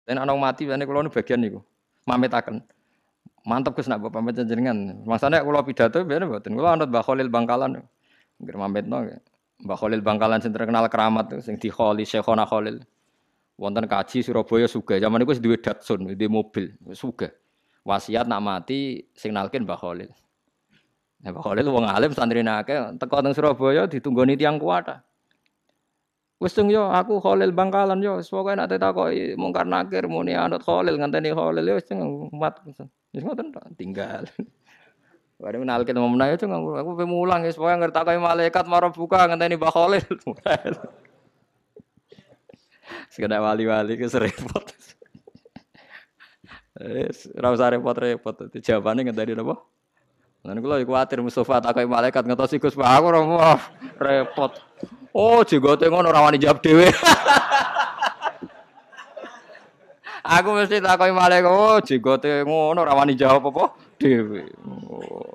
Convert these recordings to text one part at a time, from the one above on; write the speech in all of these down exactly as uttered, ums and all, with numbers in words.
Dan ana mati jane kula nu bagian niku. Mamitaken. Mantep Gus nak pamit jenengan. Masane kula pidato biyen mboten. Kula anut Mbah Khalil Bangkalan. Nggih mamitno Mbah Khalil Bangkalan sing terkenal keramat sing di Kholi Syekhona Khalil. Wonten kaji Surabaya sugih. Zaman niku wis duwe Datsun, duwe mobil, sugih. Wasiat nak mati sing nalkin Mbah Khalil. Nah, Mbah Khalil wong alim santrine akeh, teko teng Surabaya ditunggoni tiyang kuwat. Wis teng yo aku Khalil Bangkalan yo, pokoke nek ditakoki mungkar nakir muni anut Khalil ngenteni Khalil yo wis umat. Wis ngoten tok, tinggal. Bareng nalkin menawa yo aku pe mulang wis pokoke ngertakoki malaikat marang buka ngenteni Mbah Khalil. Sekedar wali-wali ke serepot. Wis ora usah repot-repot. Jawabane ngenteni napa? Lan kula iku kuwatir Mustofa takoki malaikat ngetosi Gus Pak aku ora repot. Oh, jenggote ngono ora wani jawab dhewe. Aku mesti takoki malaikat, oh jenggote ngono ora wani jawab apa dhewe. Oh.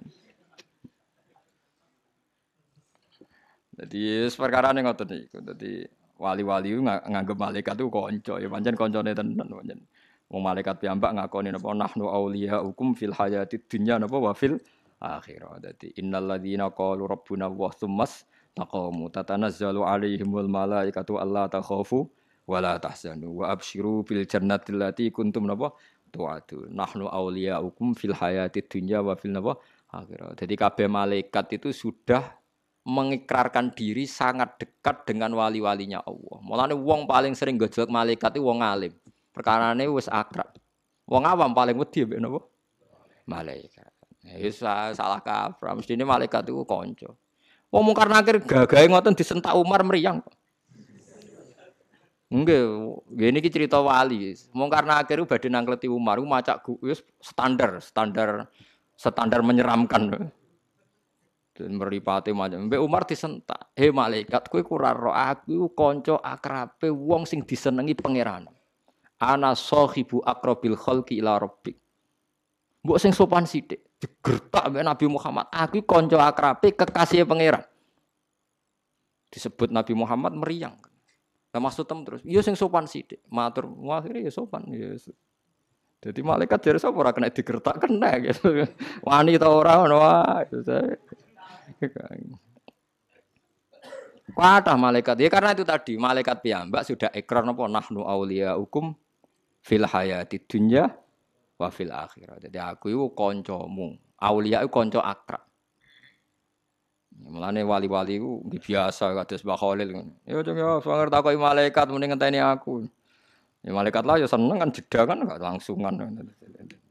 Dadi perkarane ngoten niku. Dadi wali-wali nganggep malaikat itu kanca ya pancen kancane tenan pancen. Wong malaikat piyambak ngakoni napa nahnu auliyaukum fil hayatid dunya napa wa fil akhirah. Dadi innal ladzina qalu rabbuna wa tsummas taqamu tatanazzalu alaihimul malaikatu alla takhafu wala tahzanu wa absyiru bil jannati allati kuntum napa tu'adu. Nahnu auliyaukum fil hayatid dunya wa fil napa akhirah. Jadi kabeh malaikat itu sudah mengikrarkan diri sangat dekat dengan wali-walinya Allah. Mulane wong paling sering gojlok malaikat itu wong alim. Perkarane wis akrab. Wong awam paling wedi mbek napa? Malaikat. Wis salah kaprah, mestine malaikat itu kanca. Wong mungkar nakir gagahe ngoten disentak Umar mriyang. Nggih, ngene iki cerita wali. Mungkar nakir badhe nangkleti Umar, ku macak wis standar, standar standar menyeramkan. Dan meripate macam Mbak Umar disentak. He malaikat kowe ora ro aku kanca akrabe wong sing disenengi pangeran. Ana sahibu aqrabil khalqi ila rabbik. Mbok sing sopan sithik digertak mbek Nabi Muhammad. Aku kanca akrabe kekasih pangeran. Disebut Nabi Muhammad meriang. Lah maksud tem terus, iya sing sopan sithik. Matur, akhire ya sopan ya. Jadi malaikat jare sapa ora kena digertak kena gitu. Wani ta ora ngono wae. Kuatah malaikat. Ya karena itu tadi malaikat piyambak sudah ikrar napa nahnu auliyaukum fil hayatid dunya wa fil akhirah. Jadi aku iku kancamu. Aulia iku kanca akrab. Mulane wali-wali iku biasa kados Mbah Khalil ngono. Ya cung ya sanger takoki malaikat muni ngenteni aku. Ya malaikat lah ya seneng kan jeda kan gak langsungan.